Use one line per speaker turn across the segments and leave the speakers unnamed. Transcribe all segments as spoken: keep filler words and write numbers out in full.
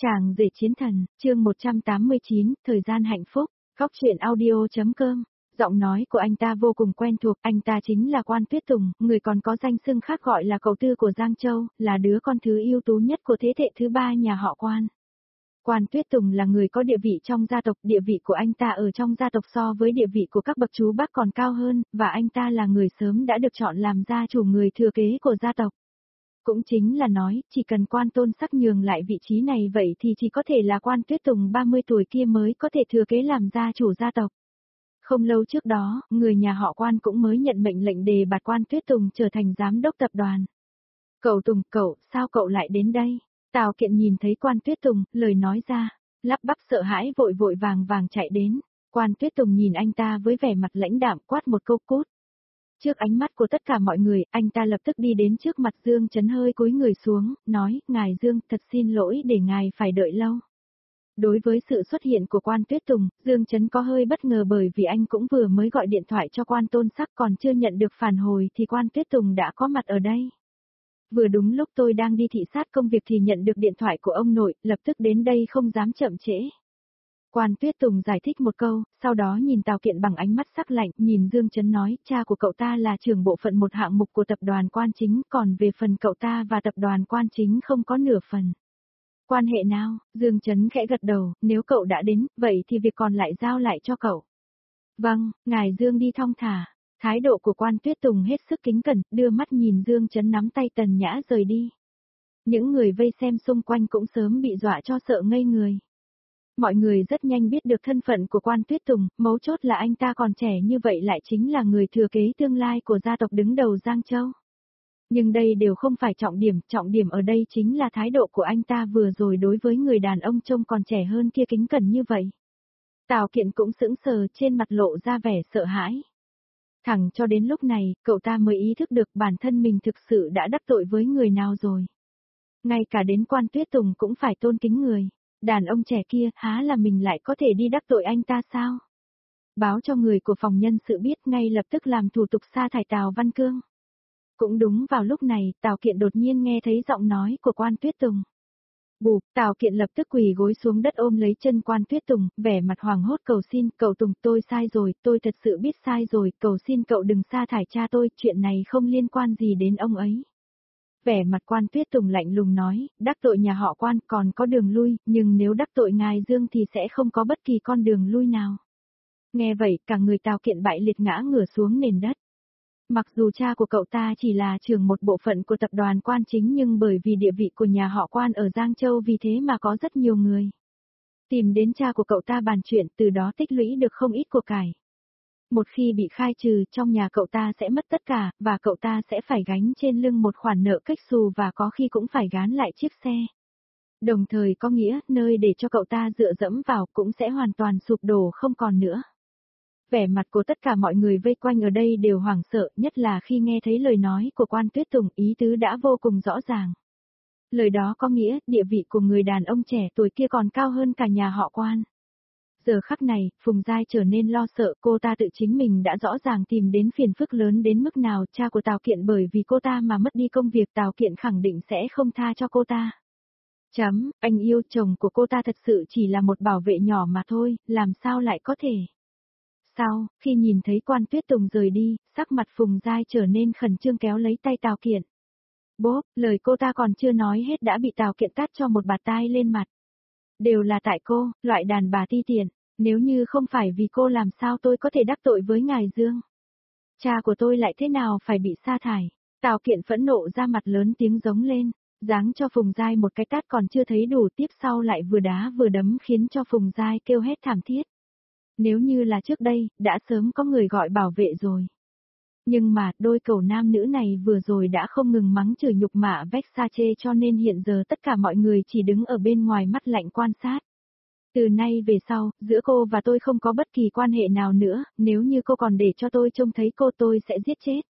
Chàng rể chiến thần, chương một trăm tám mươi chín, thời gian hạnh phúc, góc truyện audio.com. Giọng nói của anh ta vô cùng quen thuộc, anh ta chính là Quan Tuyết Tùng, người còn có danh xưng khác gọi là cậu tư của Giang Châu, là đứa con thứ ưu tú nhất của thế hệ thứ ba nhà họ Quan. Quan Tuyết Tùng là người có địa vị trong gia tộc, địa vị của anh ta ở trong gia tộc so với địa vị của các bậc chú bác còn cao hơn, và anh ta là người sớm đã được chọn làm gia chủ người thừa kế của gia tộc. Cũng chính là nói, chỉ cần Quan Tôn Sắc nhường lại vị trí này vậy thì chỉ có thể là Quan Tuyết Tùng ba mươi tuổi kia mới có thể thừa kế làm gia chủ gia tộc. Không lâu trước đó, người nhà họ Quan cũng mới nhận mệnh lệnh đề bạt Quan Tuyết Tùng trở thành giám đốc tập đoàn. Cậu Tùng, cậu, sao cậu lại đến đây? Tào Kiện nhìn thấy Quan Tuyết Tùng, lời nói ra, lắp bắp sợ hãi vội vội vàng vàng chạy đến. Quan Tuyết Tùng nhìn anh ta với vẻ mặt lãnh đạm quát một câu cút. Trước ánh mắt của tất cả mọi người, anh ta lập tức đi đến trước mặt Dương Chấn hơi cúi người xuống, nói, ngài Dương, thật xin lỗi để ngài phải đợi lâu. Đối với sự xuất hiện của Quan Tuyết Tùng, Dương Chấn có hơi bất ngờ bởi vì anh cũng vừa mới gọi điện thoại cho Quan Tôn Sắc còn chưa nhận được phản hồi thì Quan Tuyết Tùng đã có mặt ở đây. Vừa đúng lúc tôi đang đi thị sát công việc thì nhận được điện thoại của ông nội, lập tức đến đây không dám chậm trễ. Quan Tuyết Tùng giải thích một câu, sau đó nhìn Tào Kiện bằng ánh mắt sắc lạnh, nhìn Dương Chấn nói, cha của cậu ta là trưởng bộ phận một hạng mục của tập đoàn Quan Chính, còn về phần cậu ta và tập đoàn Quan Chính không có nửa phần. Quan hệ nào? Dương Chấn khẽ gật đầu, nếu cậu đã đến, vậy thì việc còn lại giao lại cho cậu. Vâng, ngài Dương đi thong thả. Thái độ của Quan Tuyết Tùng hết sức kính cẩn, đưa mắt nhìn Dương Chấn nắm tay Tần Nhã rời đi. Những người vây xem xung quanh cũng sớm bị dọa cho sợ ngây người. Mọi người rất nhanh biết được thân phận của Quan Tuyết Tùng, mấu chốt là anh ta còn trẻ như vậy lại chính là người thừa kế tương lai của gia tộc đứng đầu Giang Châu. Nhưng đây đều không phải trọng điểm, trọng điểm ở đây chính là thái độ của anh ta vừa rồi đối với người đàn ông trông còn trẻ hơn kia kính cẩn như vậy. Tào Kiện cũng sững sờ, trên mặt lộ ra vẻ sợ hãi. Thẳng cho đến lúc này, cậu ta mới ý thức được bản thân mình thực sự đã đắc tội với người nào rồi. Ngay cả đến Quan Tuyết Tùng cũng phải tôn kính người. Đàn ông trẻ kia, há là mình lại có thể đi đắc tội anh ta sao? Báo cho người của phòng nhân sự biết ngay lập tức làm thủ tục sa thải Tào Văn Cương. Cũng đúng vào lúc này, Tào Kiện đột nhiên nghe thấy giọng nói của Quan Tuyết Tùng. Bụp, Tào Kiện lập tức quỳ gối xuống đất ôm lấy chân Quan Tuyết Tùng, vẻ mặt hoàng hốt cầu xin, cậu Tùng, tôi sai rồi, tôi thật sự biết sai rồi, cầu xin cậu đừng sa thải cha tôi, chuyện này không liên quan gì đến ông ấy. Vẻ mặt Quan Tuyết Tùng lạnh lùng nói, đắc tội nhà họ Quan còn có đường lui, nhưng nếu đắc tội ngài Dương thì sẽ không có bất kỳ con đường lui nào. Nghe vậy, cả người Tào Kiện bại liệt ngã ngửa xuống nền đất. Mặc dù cha của cậu ta chỉ là trưởng một bộ phận của tập đoàn Quan Chính nhưng bởi vì địa vị của nhà họ Quan ở Giang Châu vì thế mà có rất nhiều người tìm đến cha của cậu ta bàn chuyện, từ đó tích lũy được không ít của cải. Một khi bị khai trừ, trong nhà cậu ta sẽ mất tất cả, và cậu ta sẽ phải gánh trên lưng một khoản nợ cách xù và có khi cũng phải gán lại chiếc xe. Đồng thời có nghĩa, nơi để cho cậu ta dựa dẫm vào cũng sẽ hoàn toàn sụp đổ không còn nữa. Vẻ mặt của tất cả mọi người vây quanh ở đây đều hoảng sợ, nhất là khi nghe thấy lời nói của Quan Tuyết Tùng, ý tứ đã vô cùng rõ ràng. Lời đó có nghĩa, địa vị của người đàn ông trẻ tuổi kia còn cao hơn cả nhà họ Quan. Giờ khắc này, Phùng Giai trở nên lo sợ, cô ta tự chính mình đã rõ ràng tìm đến phiền phức lớn đến mức nào, cha của Tào Kiện bởi vì cô ta mà mất đi công việc, Tào Kiện khẳng định sẽ không tha cho cô ta. Chấm, anh yêu chồng của cô ta thật sự chỉ là một bảo vệ nhỏ mà thôi, làm sao lại có thể. Sau, khi nhìn thấy Quan Tuyết Tùng rời đi, sắc mặt Phùng Giai trở nên khẩn trương kéo lấy tay Tào Kiện. Bốp, lời cô ta còn chưa nói hết đã bị Tào Kiện tát cho một bạt tai lên mặt. Đều là tại cô, loại đàn bà ti tiện, nếu như không phải vì cô làm sao tôi có thể đắc tội với ngài Dương. Cha của tôi lại thế nào phải bị sa thải. Tào Kiện phẫn nộ ra mặt lớn tiếng giống lên, giáng cho Phùng Giai một cái tát còn chưa thấy đủ, tiếp sau lại vừa đá vừa đấm khiến cho Phùng Giai kêu hét thảm thiết. Nếu như là trước đây, đã sớm có người gọi bảo vệ rồi. Nhưng mà, đôi cầu nam nữ này vừa rồi đã không ngừng mắng chửi nhục mạ Versace cho nên hiện giờ tất cả mọi người chỉ đứng ở bên ngoài mắt lạnh quan sát. Từ nay về sau, giữa cô và tôi không có bất kỳ quan hệ nào nữa, nếu như cô còn để cho tôi trông thấy cô tôi sẽ giết chết.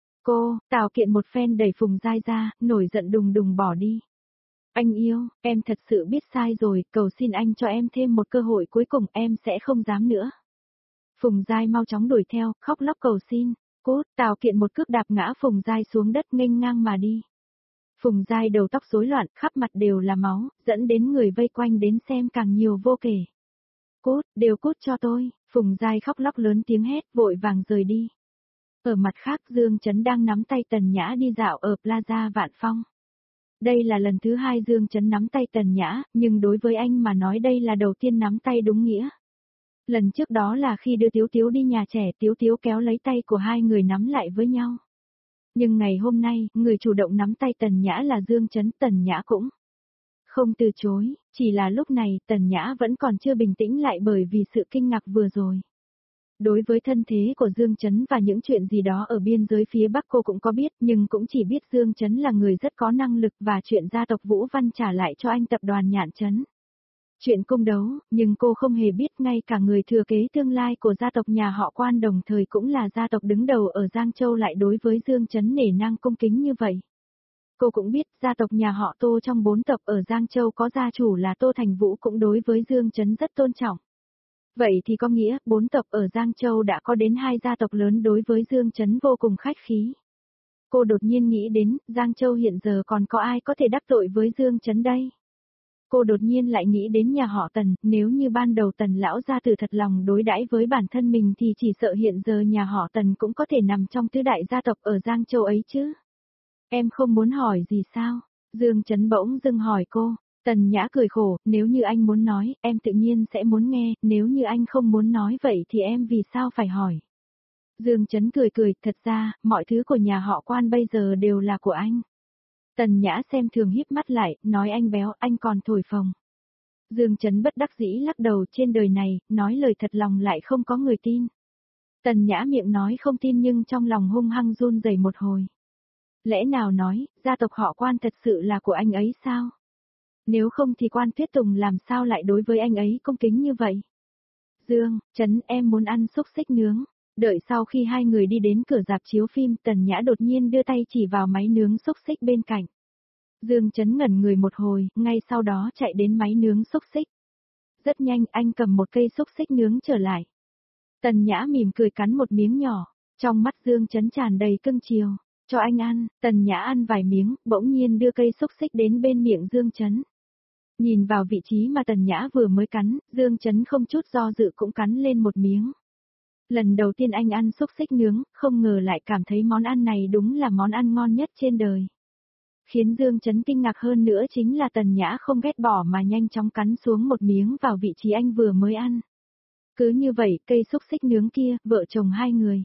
Cô, Tào Kiện một phen đẩy Phùng Giai ra, nổi giận đùng đùng bỏ đi. Anh yêu, em thật sự biết sai rồi, cầu xin anh cho em thêm một cơ hội cuối cùng, em sẽ không dám nữa. Phùng Giai mau chóng đuổi theo, khóc lóc cầu xin. Cút, Tào Kiện một cước đạp ngã Phùng Giai xuống đất nghênh ngang mà đi. Phùng Giai đầu tóc rối loạn, khắp mặt đều là máu, dẫn đến người vây quanh đến xem càng nhiều vô kể. Cút, đều cút cho tôi, Phùng Giai khóc lóc lớn tiếng hét, vội vàng rời đi. Ở mặt khác Dương Chấn đang nắm tay Tần Nhã đi dạo ở Plaza Vạn Phong. Đây là lần thứ hai Dương Chấn nắm tay Tần Nhã, nhưng đối với anh mà nói đây là đầu tiên nắm tay đúng nghĩa. Lần trước đó là khi đưa Tiếu Tiếu đi nhà trẻ, Tiếu Tiếu kéo lấy tay của hai người nắm lại với nhau. Nhưng ngày hôm nay, người chủ động nắm tay Tần Nhã là Dương Chấn, Tần Nhã cũng không từ chối, chỉ là lúc này Tần Nhã vẫn còn chưa bình tĩnh lại bởi vì sự kinh ngạc vừa rồi. Đối với thân thế của Dương Chấn và những chuyện gì đó ở biên giới phía Bắc cô cũng có biết, nhưng cũng chỉ biết Dương Chấn là người rất có năng lực và chuyện gia tộc Vũ Văn trả lại cho anh tập đoàn Nhạn Chấn. Chuyện cung đấu, nhưng cô không hề biết ngay cả người thừa kế tương lai của gia tộc nhà họ Quan đồng thời cũng là gia tộc đứng đầu ở Giang Châu lại đối với Dương Chấn nể nang cung kính như vậy. Cô cũng biết gia tộc nhà họ Tô trong bốn tộc ở Giang Châu có gia chủ là Tô Thành Vũ cũng đối với Dương Chấn rất tôn trọng. Vậy thì có nghĩa bốn tộc ở Giang Châu đã có đến hai gia tộc lớn đối với Dương Chấn vô cùng khách khí. Cô đột nhiên nghĩ đến Giang Châu hiện giờ còn có ai có thể đắc tội với Dương Chấn đây? Cô đột nhiên lại nghĩ đến nhà họ Tần, nếu như ban đầu Tần lão gia tử thật lòng đối đãi với bản thân mình thì chỉ sợ hiện giờ nhà họ Tần cũng có thể nằm trong tứ đại gia tộc ở Giang Châu ấy chứ. Em không muốn hỏi gì sao? Dương Chấn bỗng dưng hỏi cô. Tần Nhã cười khổ, nếu như anh muốn nói, em tự nhiên sẽ muốn nghe, nếu như anh không muốn nói vậy thì em vì sao phải hỏi? Dương Chấn cười cười, thật ra, mọi thứ của nhà họ Quan bây giờ đều là của anh. Tần Nhã xem thường híp mắt lại, nói anh béo, anh còn thổi phồng. Dương Chấn bất đắc dĩ lắc đầu, trên đời này, nói lời thật lòng lại không có người tin. Tần Nhã miệng nói không tin nhưng trong lòng hung hăng run rẩy một hồi. Lẽ nào nói, gia tộc họ Quan thật sự là của anh ấy sao? Nếu không thì Quan Tuyết Tùng làm sao lại đối với anh ấy cung kính như vậy? Dương, Chấn em muốn ăn xúc xích nướng. Đợi sau khi hai người đi đến cửa rạp chiếu phim, Tần Nhã đột nhiên đưa tay chỉ vào máy nướng xúc xích bên cạnh. Dương Chấn ngẩn người một hồi, ngay sau đó chạy đến máy nướng xúc xích. Rất nhanh anh cầm một cây xúc xích nướng trở lại. Tần Nhã mỉm cười cắn một miếng nhỏ, trong mắt Dương Chấn tràn đầy cưng chiều. Cho anh ăn, Tần Nhã ăn vài miếng, bỗng nhiên đưa cây xúc xích đến bên miệng Dương Chấn. Nhìn vào vị trí mà Tần Nhã vừa mới cắn, Dương Chấn không chút do dự cũng cắn lên một miếng. Lần đầu tiên anh ăn xúc xích nướng, không ngờ lại cảm thấy món ăn này đúng là món ăn ngon nhất trên đời. Khiến Dương Chấn kinh ngạc hơn nữa chính là Tần Nhã không ghét bỏ mà nhanh chóng cắn xuống một miếng vào vị trí anh vừa mới ăn. Cứ như vậy, cây xúc xích nướng kia, vợ chồng hai người.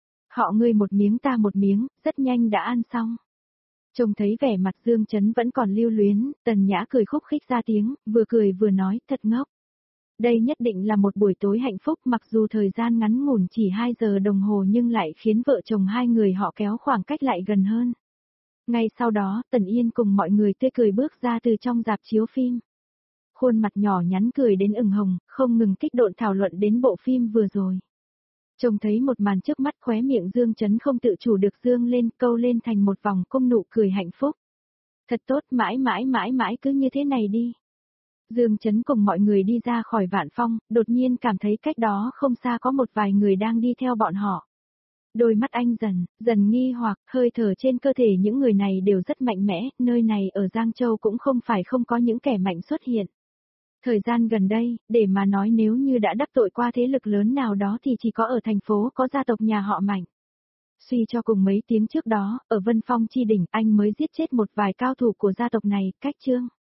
Họ ngươi một miếng ta một miếng, rất nhanh đã ăn xong. Trông thấy vẻ mặt Dương Chấn vẫn còn lưu luyến, Tần Nhã cười khúc khích ra tiếng, vừa cười vừa nói, thật ngốc. Đây nhất định là một buổi tối hạnh phúc mặc dù thời gian ngắn ngủn chỉ hai giờ đồng hồ nhưng lại khiến vợ chồng hai người họ kéo khoảng cách lại gần hơn. Ngay sau đó, Tần Yên cùng mọi người tươi cười bước ra từ trong rạp chiếu phim. Khuôn mặt nhỏ nhắn cười đến ửng hồng, không ngừng kích động thảo luận đến bộ phim vừa rồi. Trông thấy một màn trước mắt khóe miệng Dương Chấn không tự chủ được dương lên câu lên thành một vòng cung nụ cười hạnh phúc. Thật tốt mãi mãi mãi mãi cứ như thế này đi. Dương Chấn cùng mọi người đi ra khỏi Vạn Phong, đột nhiên cảm thấy cách đó không xa có một vài người đang đi theo bọn họ. Đôi mắt anh dần, dần nghi hoặc, hơi thở trên cơ thể những người này đều rất mạnh mẽ, nơi này ở Giang Châu cũng không phải không có những kẻ mạnh xuất hiện. Thời gian gần đây, để mà nói nếu như đã đắc tội qua thế lực lớn nào đó thì chỉ có ở thành phố có gia tộc nhà họ Mạnh. Suy cho cùng mấy tiếng trước đó, ở Vân Phong Chi Đỉnh anh mới giết chết một vài cao thủ của gia tộc này, cách chương.